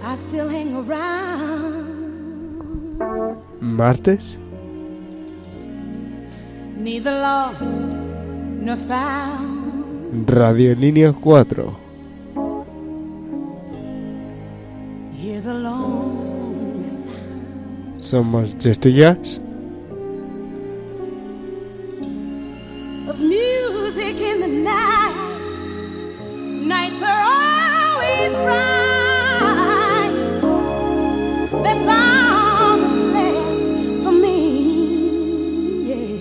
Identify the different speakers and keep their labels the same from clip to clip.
Speaker 1: I still hang around.
Speaker 2: Martes.
Speaker 1: Neither lost nor found.
Speaker 2: Radio Línea 4.
Speaker 1: Hear the lonely sound.
Speaker 2: Somos Just Jazz.
Speaker 1: Of music in the night. Nights are always bright. That's all that's left for me. Yeah.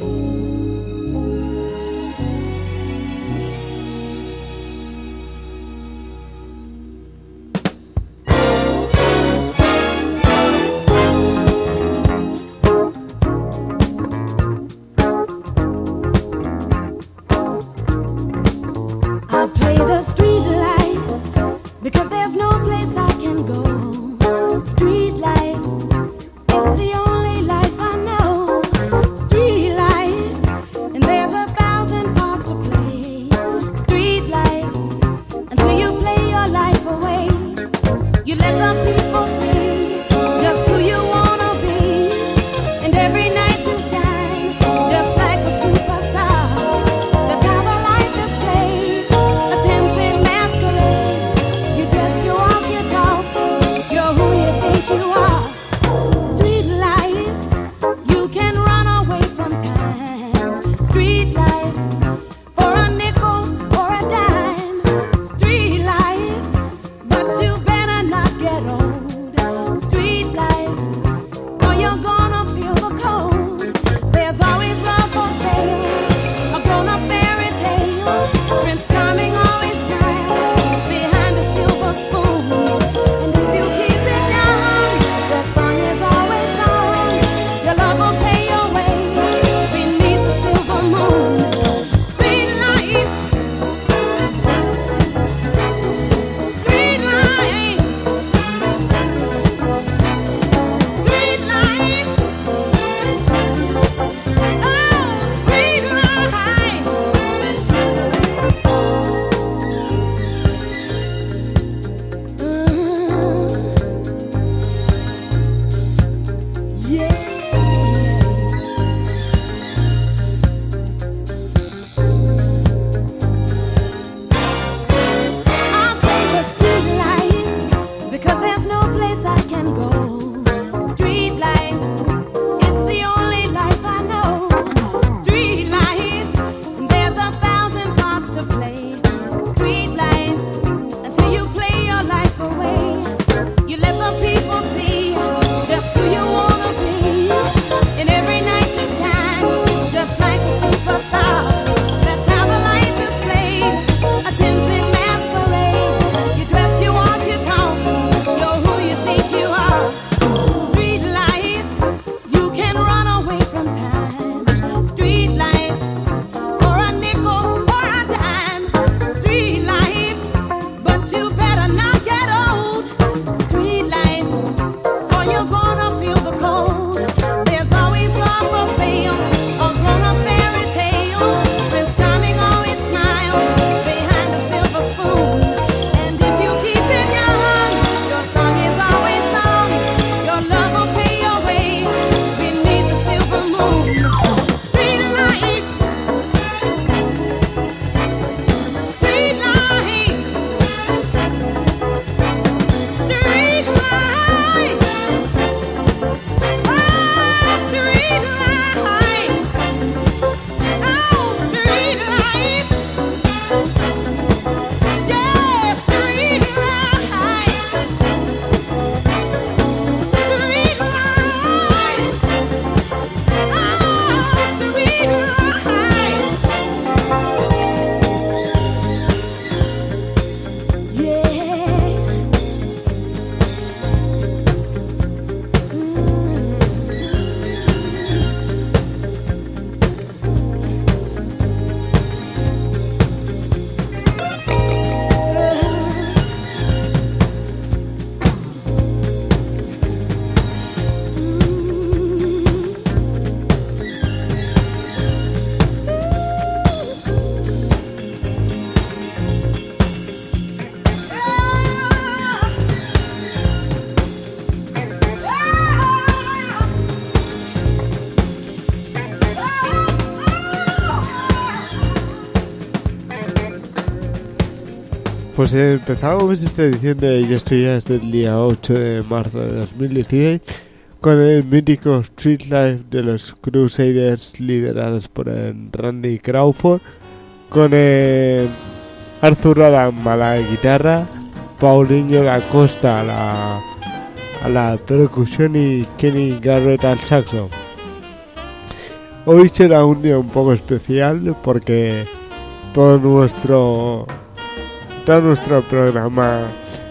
Speaker 2: Pues empezamos esta edición de Ya Estoy Ya desde el día 8 de marzo de 2016 con el mítico Street Life de los Crusaders liderados por el Randy Crawford, con Arthur Adam a la guitarra, Paulinho da Costa a la percusión y Kenny Garrett al saxo. Hoy será un día un poco especial porque todo nuestro programa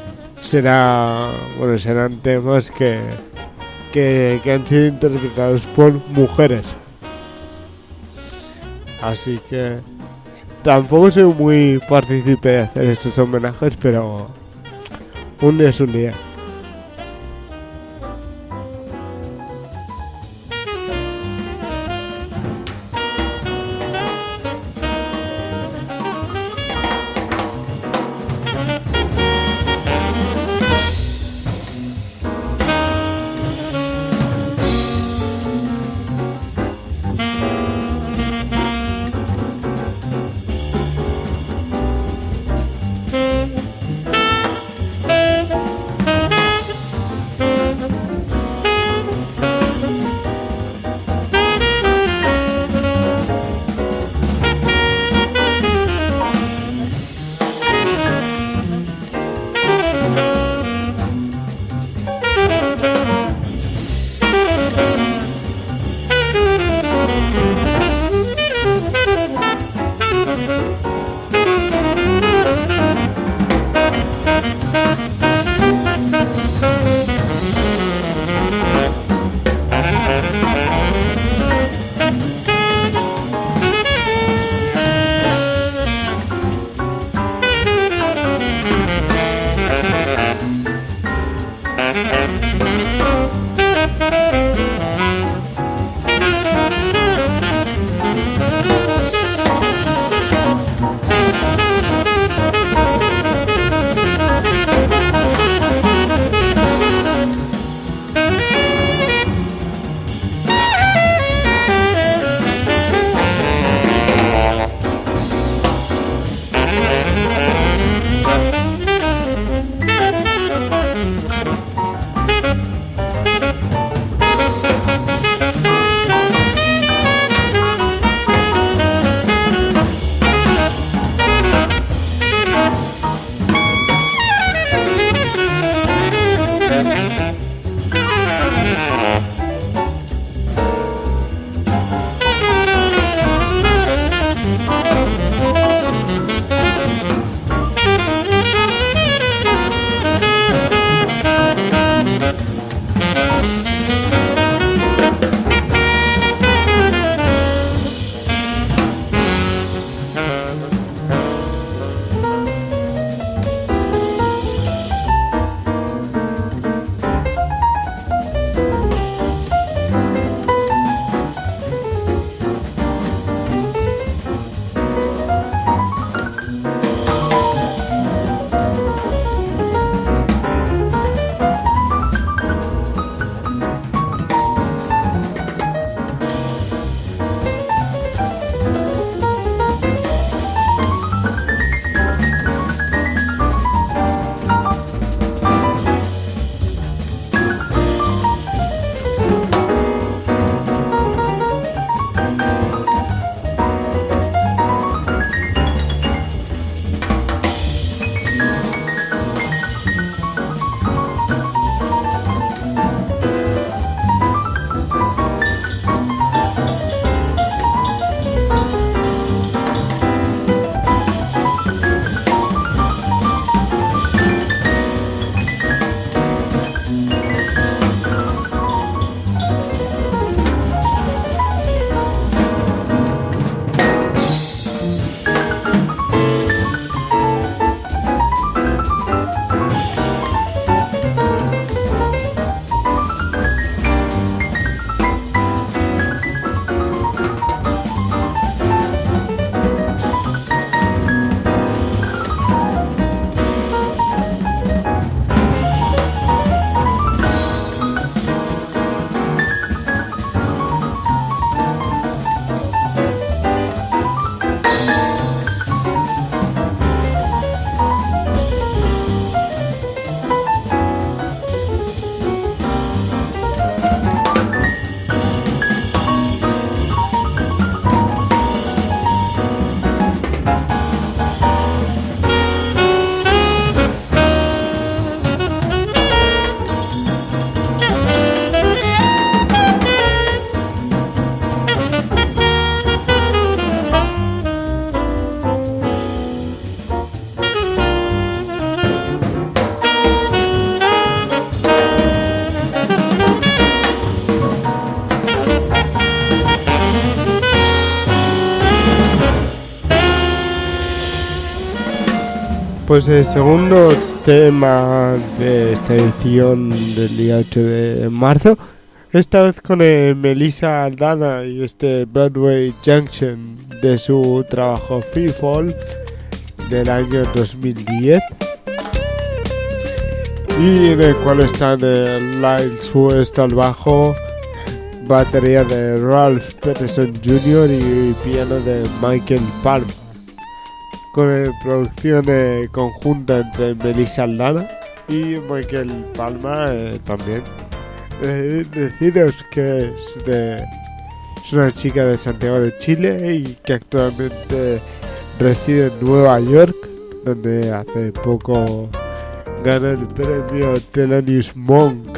Speaker 2: serán temas que han sido interpretados por mujeres. Así que tampoco soy muy partícipe de hacer estos homenajes, pero un día es un día. Pues el segundo tema de esta edición del día 8 de marzo, esta vez con Melissa Aldana y Broadway Junction de su trabajo Free Fall del año 2010, y en el cual están Lyle West al bajo, batería de Ralph Peterson Jr. y piano de Michael Palmer, con producción conjunta entre Melissa Aldana y Michael Palmer también. Deciros que es una chica de Santiago de Chile y que actualmente reside en Nueva York, donde hace poco ganó el premio Thelonious Monk.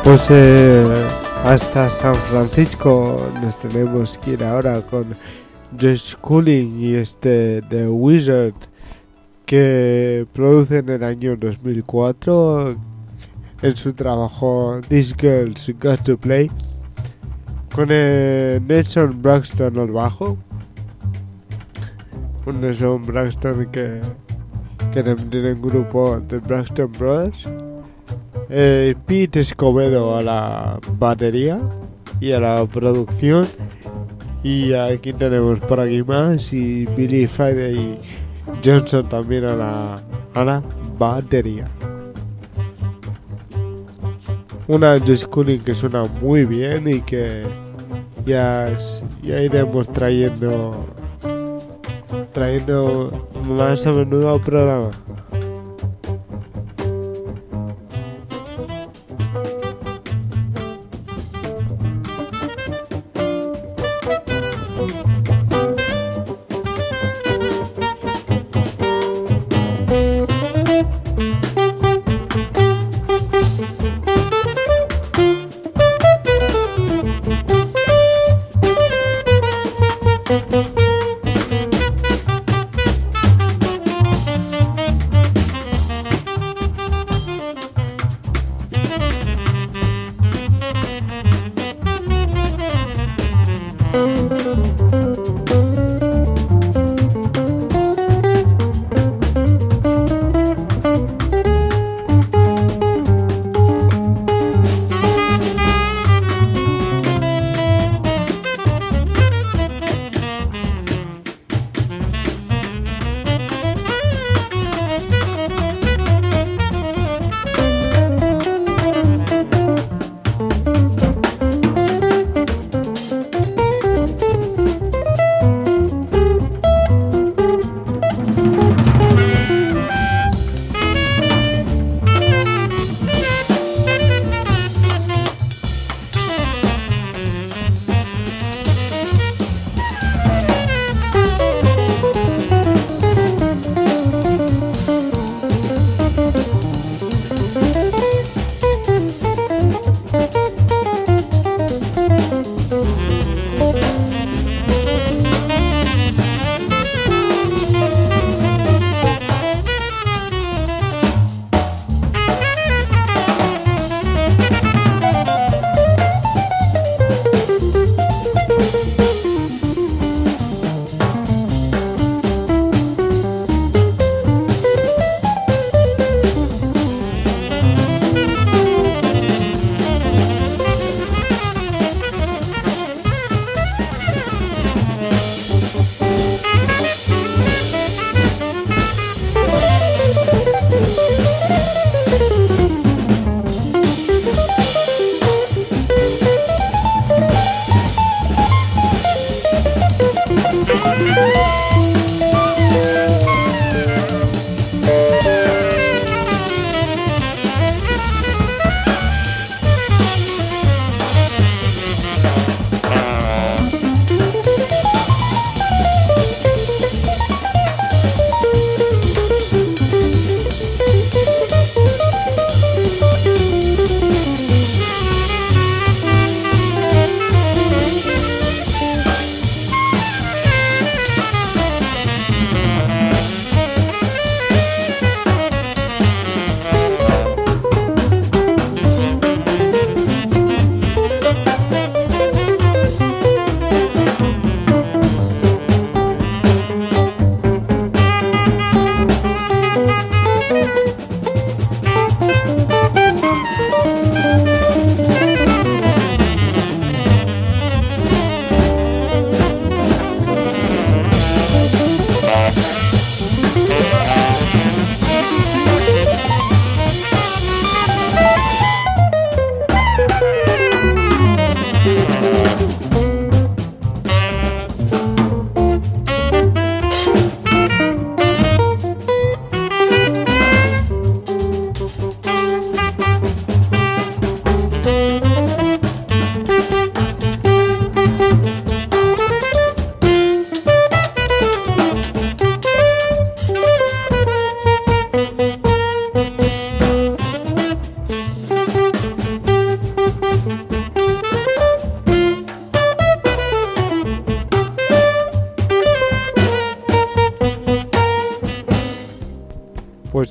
Speaker 2: Pues hasta San Francisco nos tenemos que ir ahora con Josh Cooling y The Wizard, que produce en el año 2004 en su trabajo This Girl's Got to Play, con Nelson Braxton al bajo. Un Nelson Braxton que también tiene un grupo de Braxton Brothers. Pete Escobedo a la batería y a la producción, y aquí tenemos por aquí más, y Billy Friday Johnson también a la batería. Una Josh Cooling que suena muy bien y que ya iremos trayendo más a menudo al programa.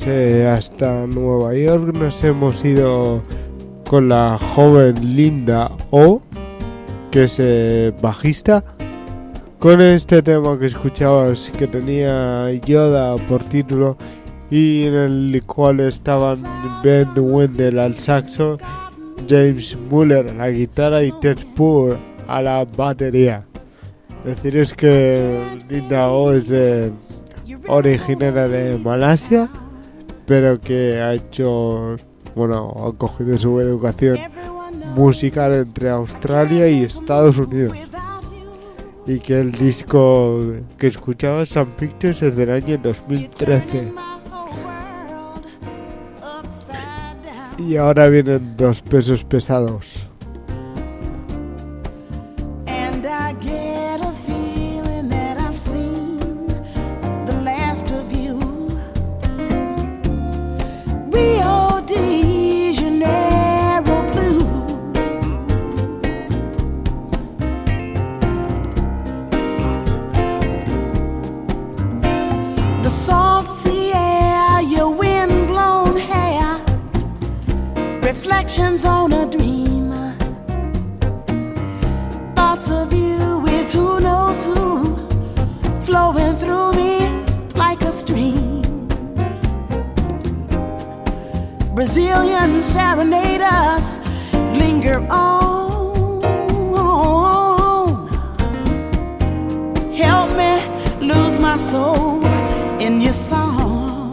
Speaker 2: hasta Nueva York. Nos hemos ido con la joven Linda O, que es bajista, con este tema que escuchabas que tenía Yoda por título y en el cual estaban Ben Wendell al saxo, James Muller a la guitarra y Ted Poor a la batería. Deciros que Linda O es originaria de Malasia, pero que ha cogido su educación musical entre Australia y Estados Unidos, y que el disco que escuchaba, Sun Pictures, es del año 2013. Y ahora vienen dos pesos pesados.
Speaker 1: Reflections on a dream, thoughts of you with who knows who, flowing through me like a stream. Brazilian serenaders linger on, help me lose my soul in your song.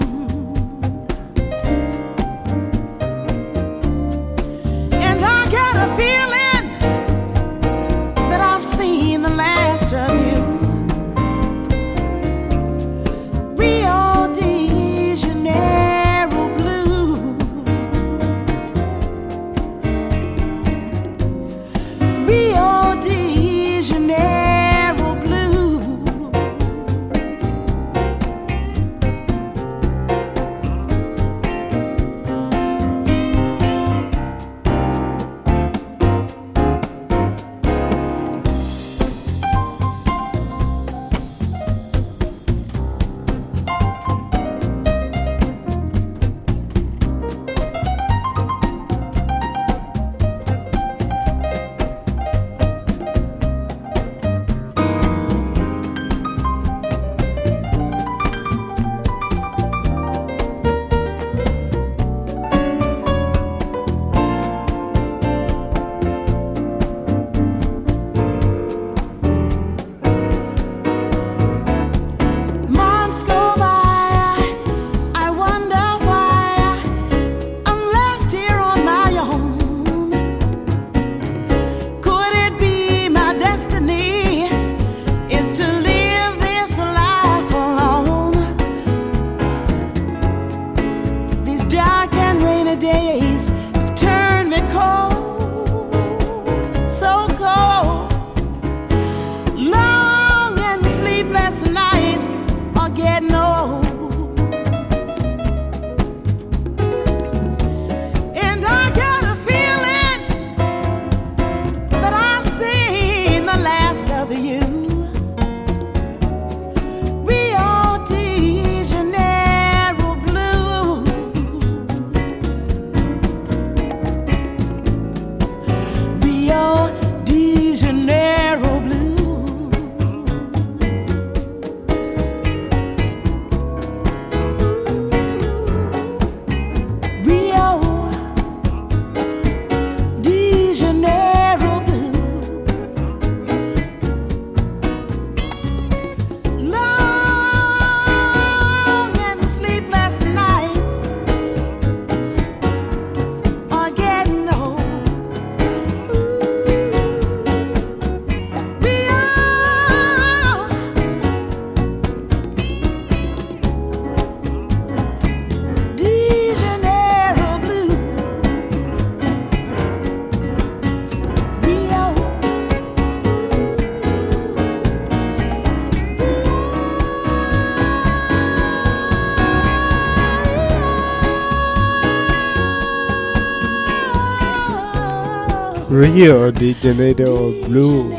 Speaker 2: Rio de Janeiro Blue,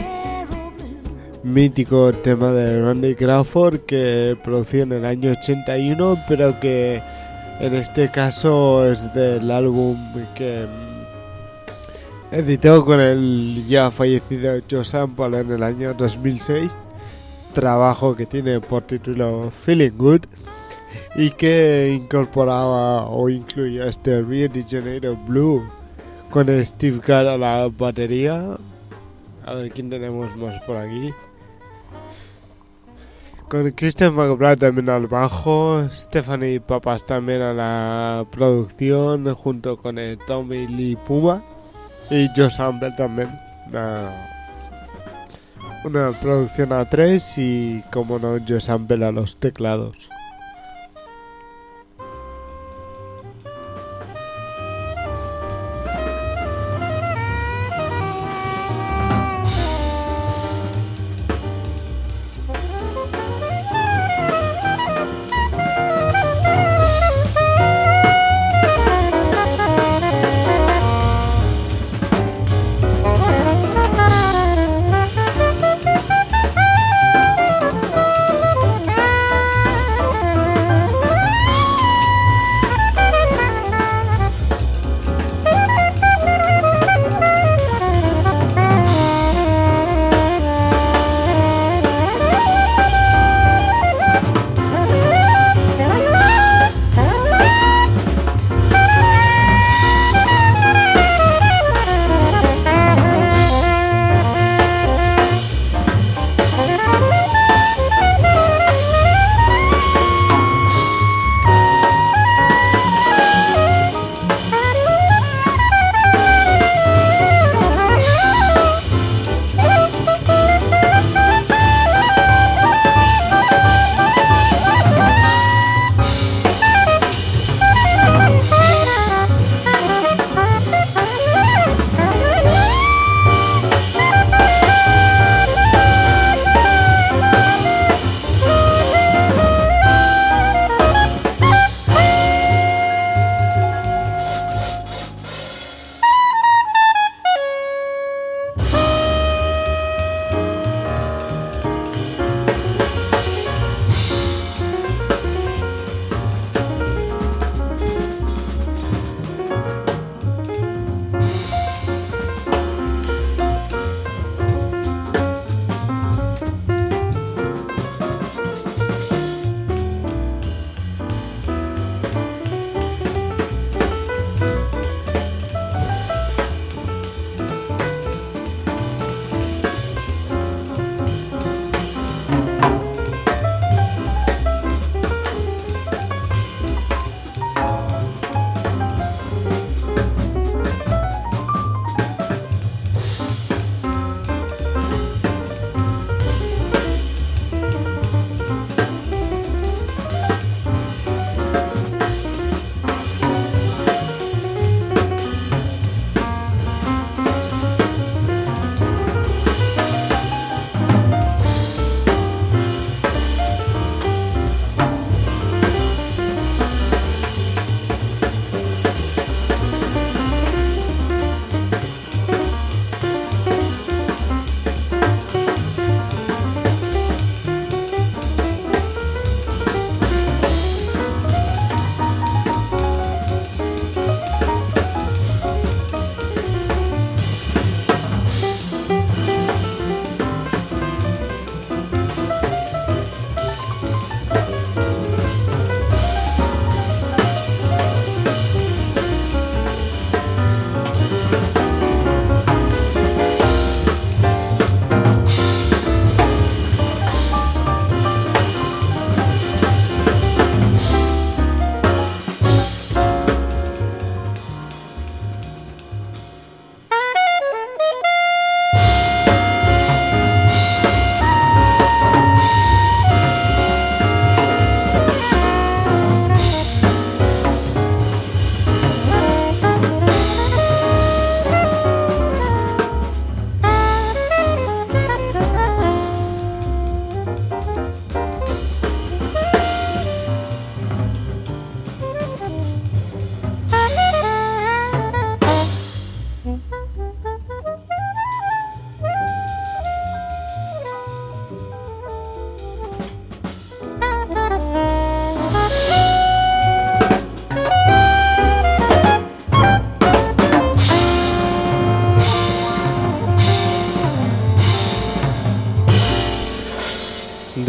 Speaker 2: mítico tema de Randy Crawford que produció en el año 81, pero que En este caso es del álbum que editó con el ya fallecido Joe Sample en el año 2006, trabajo que tiene por título Feeling Good y que incorporaba o incluía este Rio de Janeiro Blue con Steve Gadd a la batería. A ver quién tenemos más por aquí. Con Christian McBride también al bajo, Stephanie Papas también a la producción, junto con el Tommy Lee Puma y Joe Sample también. Una producción a 3 y, como no, Joe Sample a los teclados.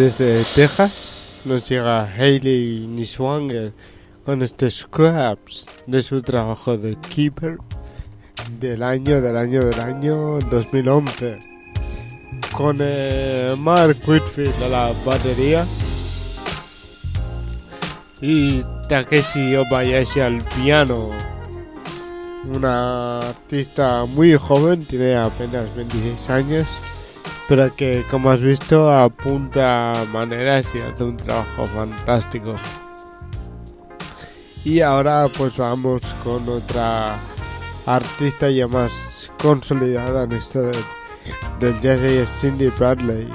Speaker 2: desde Texas nos llega Hayley Niswanger con este Scraps de su trabajo de Keeper del año 2011, con Mark Whitfield a la batería y Takeshi Obayashi al piano. Una artista muy joven, tiene apenas 26 años, pero que, como has visto, apunta maneras y hace un trabajo fantástico. Y ahora pues vamos con otra artista ya más consolidada en esto del jazz, y es Cindy Bradley.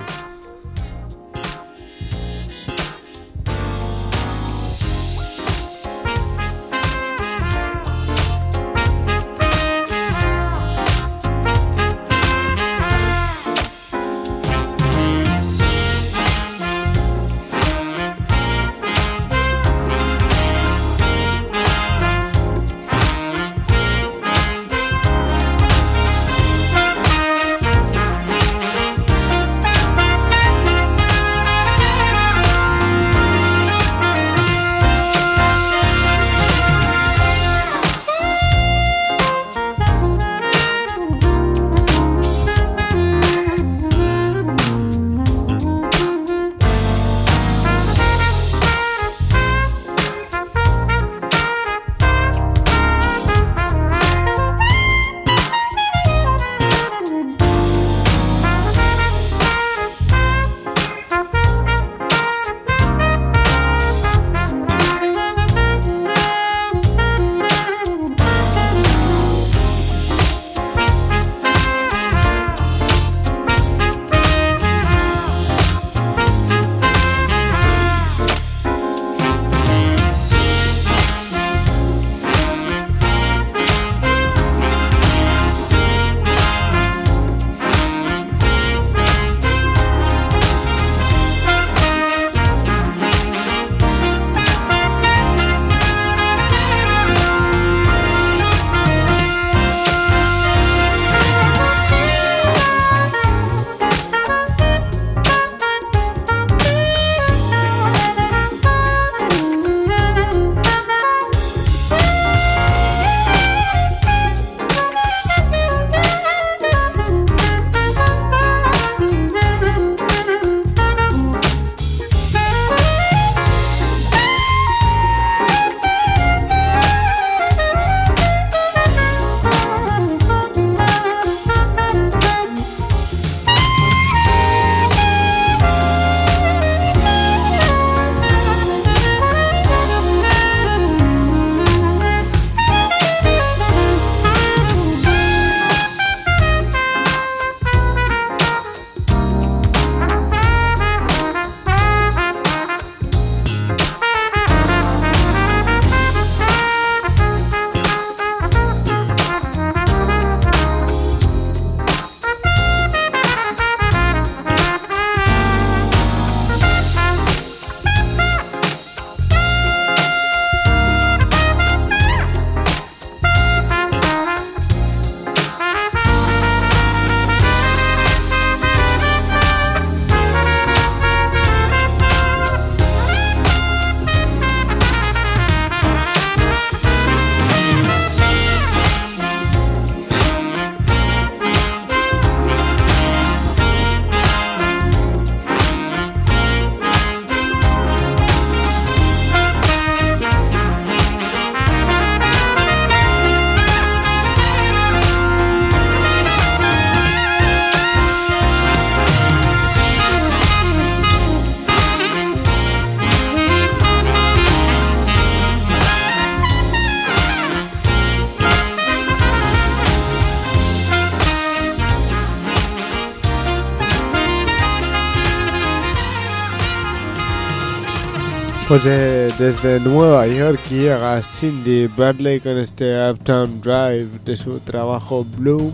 Speaker 2: Pues desde Nueva York llega Cindy Bradley con este Uptown Drive de su trabajo Bloom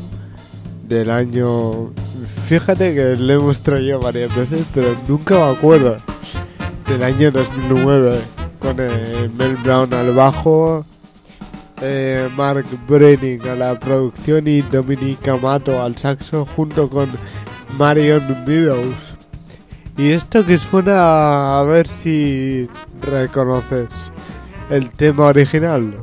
Speaker 2: del año... Fíjate que lo hemos traído varias veces, pero nunca me acuerdo. Del año 2009, con Mel Brown al bajo, Mark Brenning a la producción y Dominic Amato al saxo, junto con Marion Meadows. Y esto que suena, a ver si reconoces el tema original.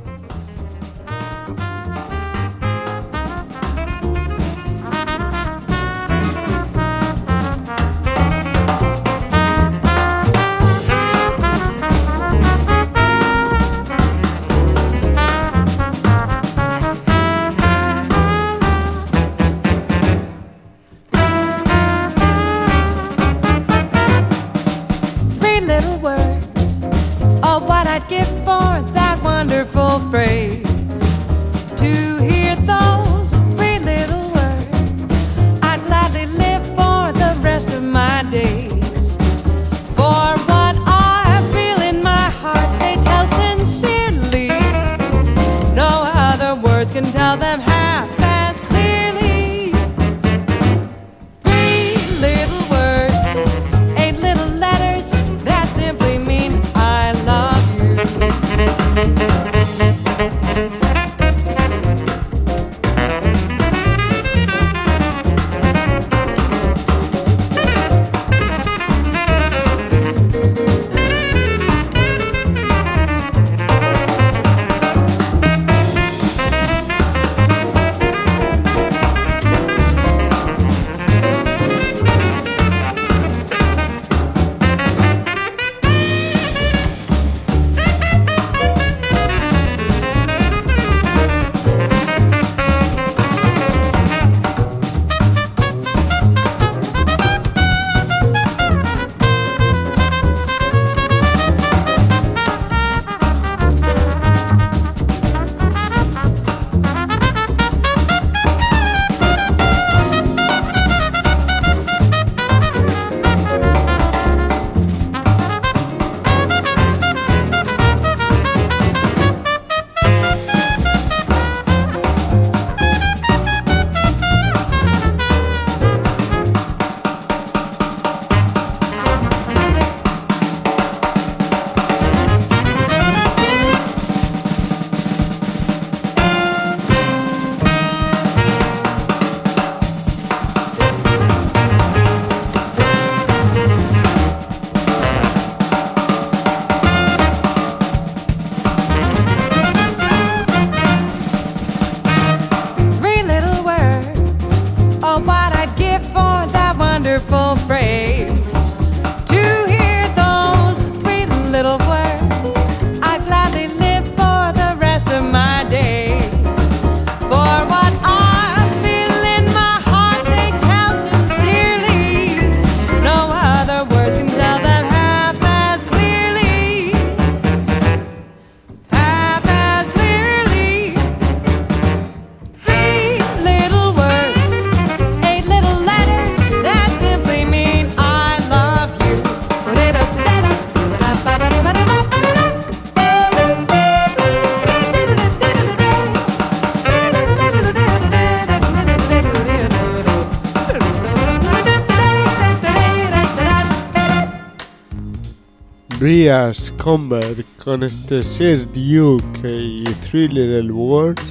Speaker 2: Bria Scomber con este Share UK y Three Little Words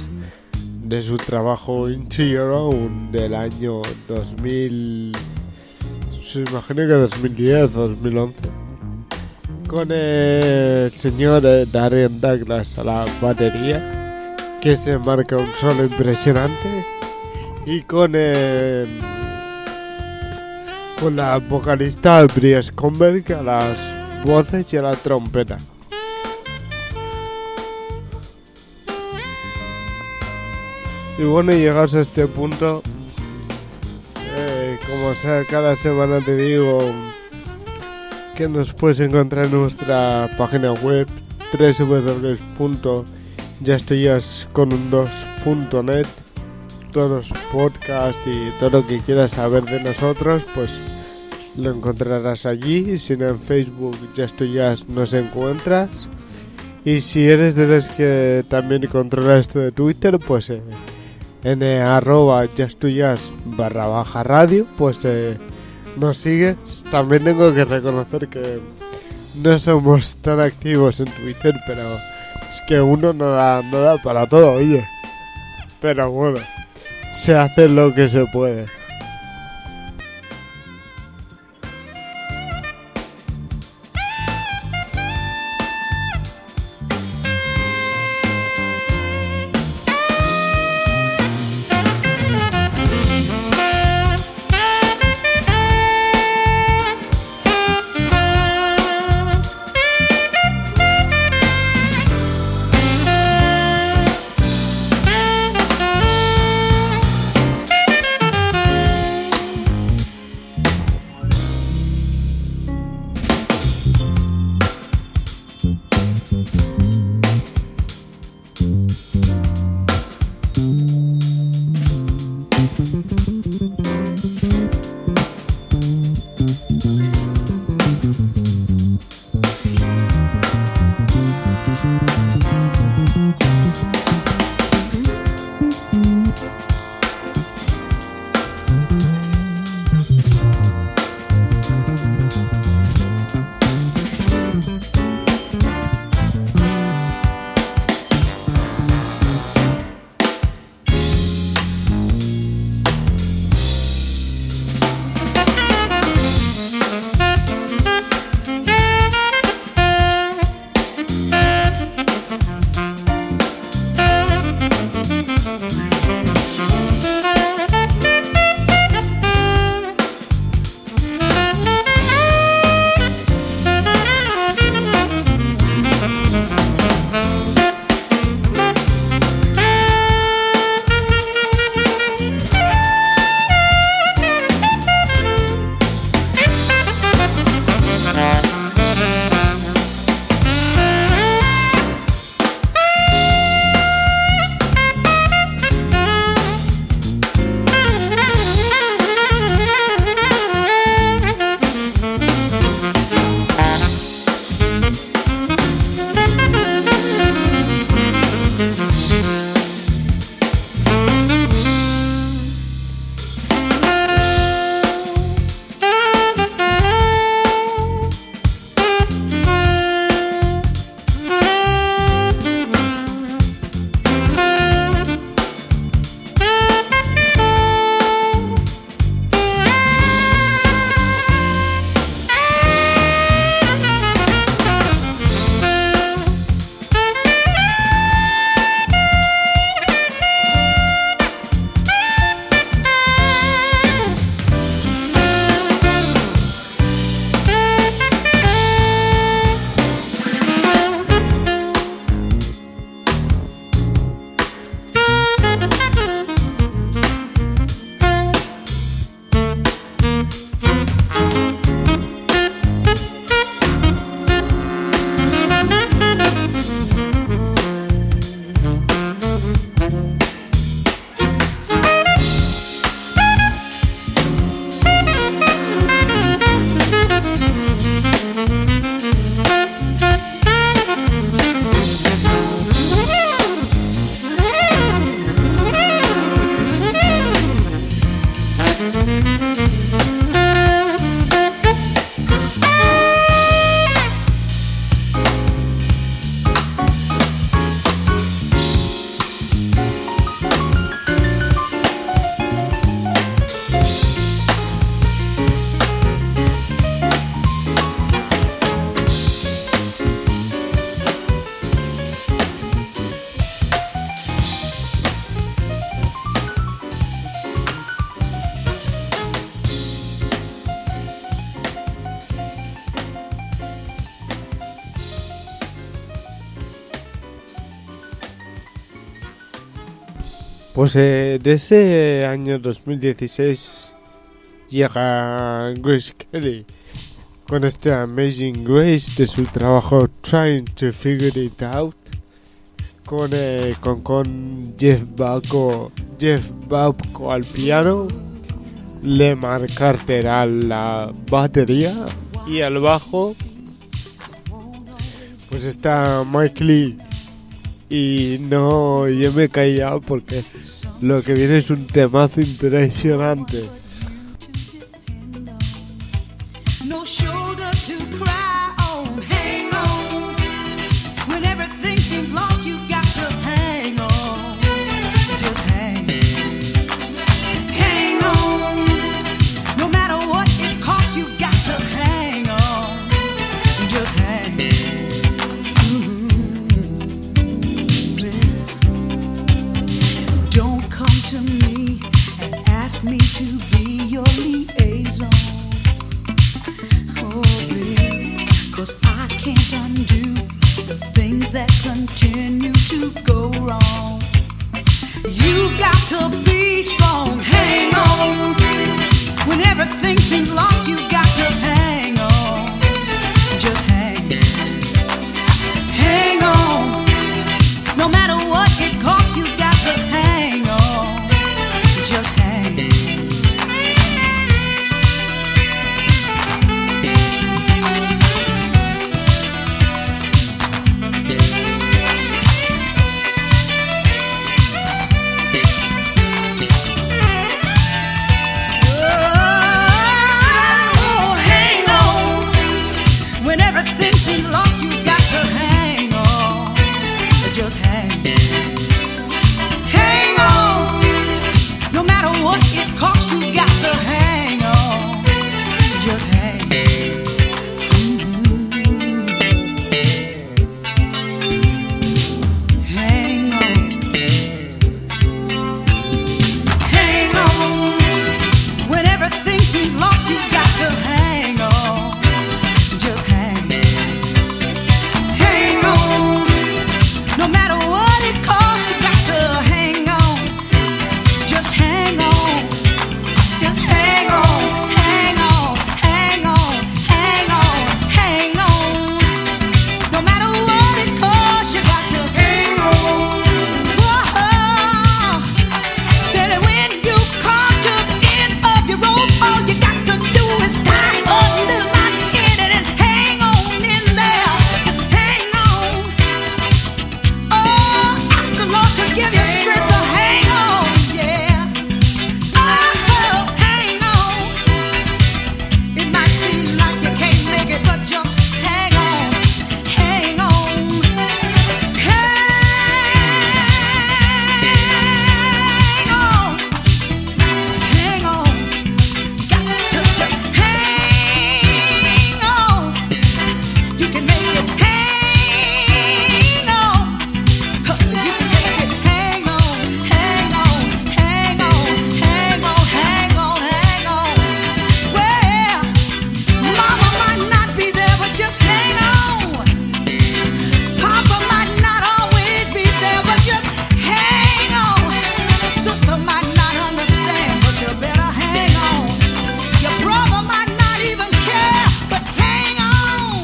Speaker 2: de su trabajo Into Your Own del año 2000, se imagino que 2010 o 2011, con el señor Darian Douglas a la batería, que se marca un solo impresionante, y con la vocalista Bria Scomber a las voces y a la trompeta. Y bueno, llegados a este punto, como sea, cada semana te digo que nos puedes encontrar en nuestra página web www.yaestoyasconun2.net. Todos los podcasts y todo lo que quieras saber de nosotros, pues lo encontrarás allí. Si no, en Facebook Yaestoyas nos encuentras. Y si eres de los que también controla esto de Twitter, pues en @yaestoyas_radio, pues nos sigues. También tengo que reconocer que no somos tan activos en Twitter, pero es que uno no da para todo, oye. Pero bueno, se hace lo que se puede. Pues de este año 2016 llega Grace Kelly con este Amazing Grace de su trabajo Trying to Figure It Out con Jeff Babco al piano, Lemar Carter a la batería y al bajo pues está Mike Lee. Y no, yo me he callado porque lo que viene es un temazo impresionante.
Speaker 1: No shoulder to cry on, hang on. When everything seems lost, you got to hang on. Just hang on. No matter what it costs, you got to hang on. Just hang. Don't come to me and ask me to be your liaison. Oh, baby, 'cause I can't undo the things that continue to go wrong. You got to be strong, hang on. When everything seems lost, you got to hang on. Just hang on. No matter what it costs, you got to hang on. Just hang. Oh, hang on. When everything seems lost, you got to hang on. Just hang. Hang on. No matter what it costs, you got to hang on. Just hang. Hang on. Hang on. When everything seems lost, you got to hang on. Just hang. Hang on. No matter what it costs, you got to hang on. Just hang on. Just hang on. Hang on. Hang on. Hang on. Hang on. No matter what it costs, you got to hang on. Whoa. Said that when you come to the end of your rope, all you got to do is tie a little knot in it and hang on in there. Just hang on. Oh, ask the Lord to give you strength to hang on, yeah. Oh, hang on. It might seem like you can't make it, but just hang on. Hang on. Hang on. Hang on. Got to just hang on. You can make it. Hang on. You can take it. Hang on. Hang on. Hang on. Hang on. Hang on. Hang on. Well, Mama might not be there, but just hang on. Papa might not always be there, but just hang on. Sister might not understand, but you better hang on. Your brother might not even care, but hang on.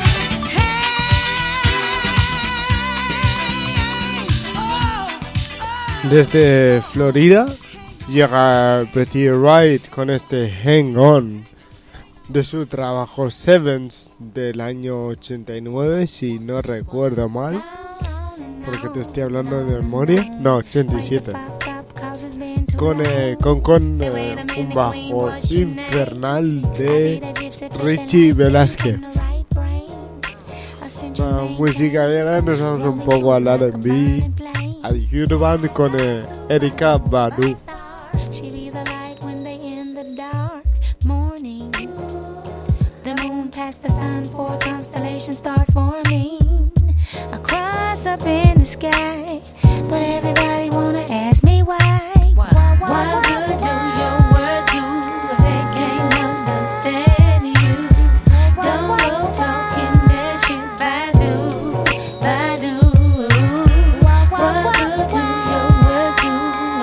Speaker 2: Desde Florida llega Betty Wright con este Hang On de su trabajo Sevens del año 89, si no recuerdo mal, porque te estoy hablando de memoria. No, 87. Con un bajo infernal de Richie Velázquez. La música de ahora nos vamos un poco al R&B, al urban con Erykah Badu.
Speaker 3: She be the light when they in the dark morning. The moon past the sun, 4 constellations start forming across up in the sky. But everybody wanna ask me why. What good do your words do if they can't understand you? Don't go talking that shit, Badu. What good do your words do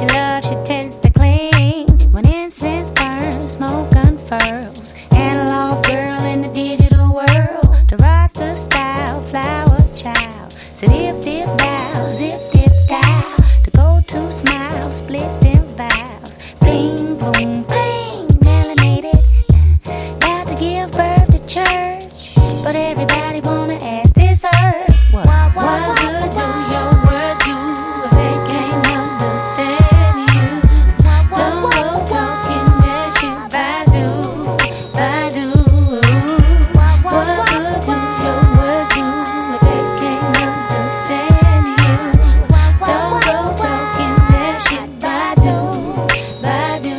Speaker 3: love, she tends to cling. When incense burns, smoke unfurls. Analog girl in the digital world. The roster style, flower child. So dip, dip, bow, zip, dip, dial. The go-to smile, split them vows. Bling, boom, bling, melanated. About to give birth to church. But everybody wanna ask this earth. What good do your words do if they can't understand you? Don't go talking that shit, Badu, Badu. What good do your words do if they can't understand you? Don't go talking that shit, Badu, Badu.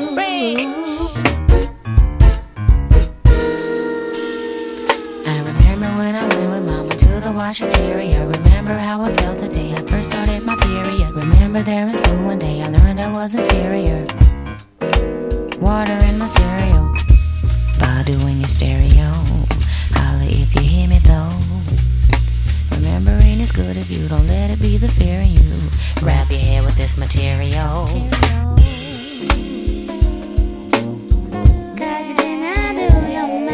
Speaker 3: I remember when I went with mama to the washateria. Remember how I felt the day I first started my period. Remember there in school one day I learned I was inferior. Water in my cereal, Badu in your stereo. Holla if you hear me though. Remembering is good if you don't let it be the fear in you. Wrap your head with this material. Cause you did not do your man.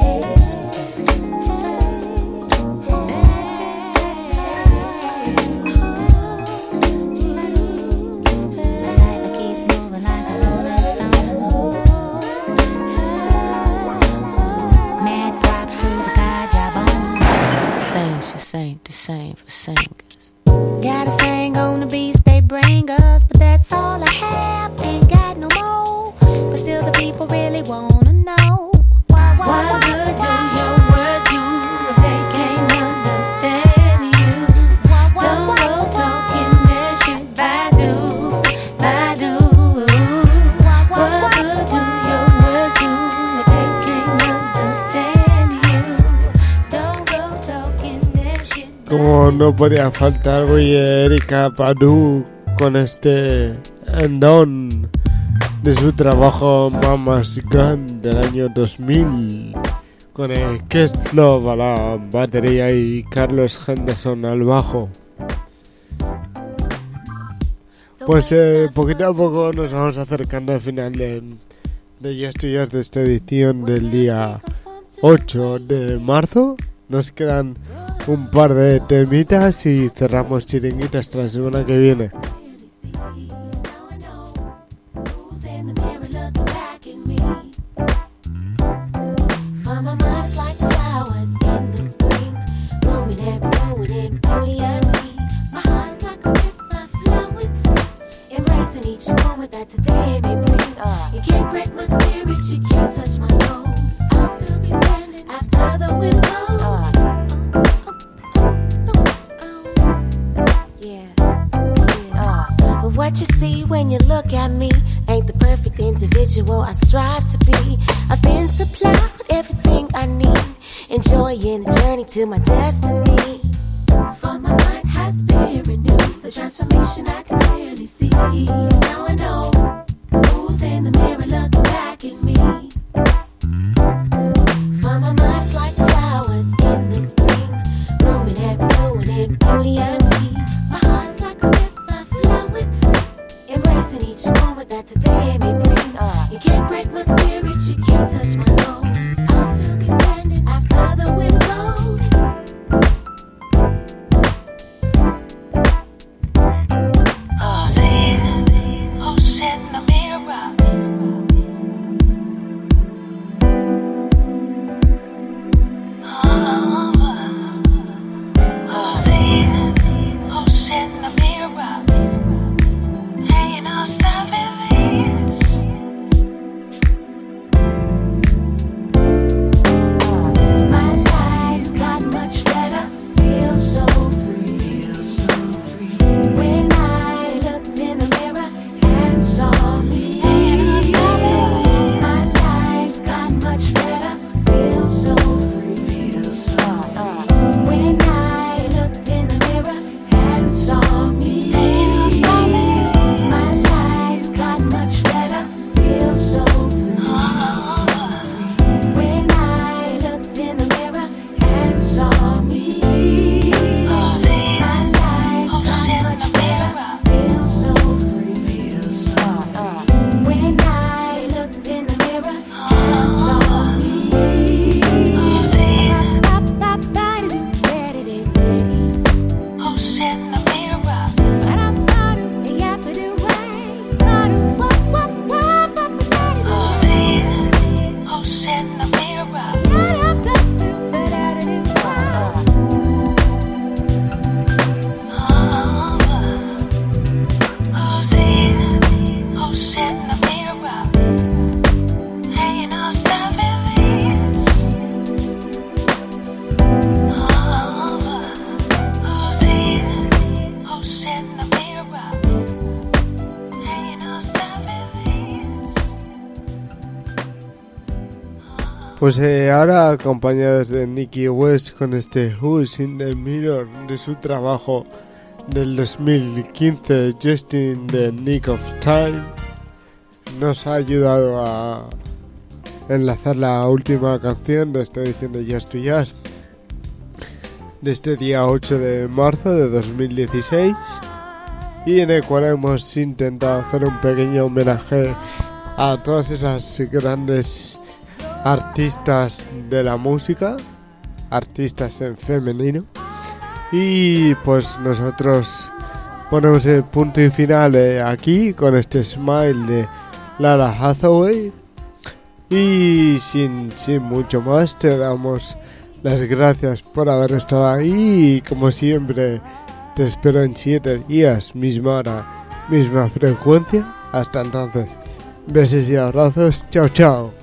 Speaker 3: Ain't the same for singers. Got a saying on the beats they bring us, but that's all I have. Ain't got no more, but still the people really wanna know. What good do your words do if they can't understand you? Don't go talking that shit, Badu, Badu. What good do your words do if they can't understand you? Don't go talking.
Speaker 2: Como no podía faltar, güey, Erykah Badu con este end-on de su trabajo Mama's Gun del año 2000, con el Kes Love a la batería y Carlos Henderson al bajo. Pues poquito a poco nos vamos acercando al final de Just Yours, de esta edición del día 8 de marzo. Nos quedan un par de temitas y cerramos chiringuitas hasta la semana que viene.
Speaker 4: What you see when you look at me ain't the perfect individual I strive to be. I've been supplied with everything I need, enjoying the journey to my destiny. For my mind has been renewed, the transformation I can clearly see. Now I know who's in the mirror looking back at me. For my mind's like flowers in the spring, blooming and renewing in beauty and peace. My heart is like a river flowing free, embracing each moment that today may bring. You can't break my spirit, you can't touch my soul. I'll still be standing after the wind blows. Who's in the mirror? Who's in the mirror? Hanging on 7 years.
Speaker 2: Pues ahora acompañados de Nicky West con este Who's in the Mirror de su trabajo del 2015, Just in the Nick of Time, nos ha ayudado a enlazar la última canción de esta edición de Jazz to Jazz de este día 8 de marzo de 2016, y en el cual hemos intentado hacer un pequeño homenaje a todas esas grandes artistas de la música, artistas en femenino, y pues nosotros ponemos el punto y final aquí con este Smile de Laura Hathaway, y sin mucho más te damos las gracias por haber estado ahí, y como siempre te espero en 7 días, misma hora, misma frecuencia. Hasta entonces, besos y abrazos, chao chao.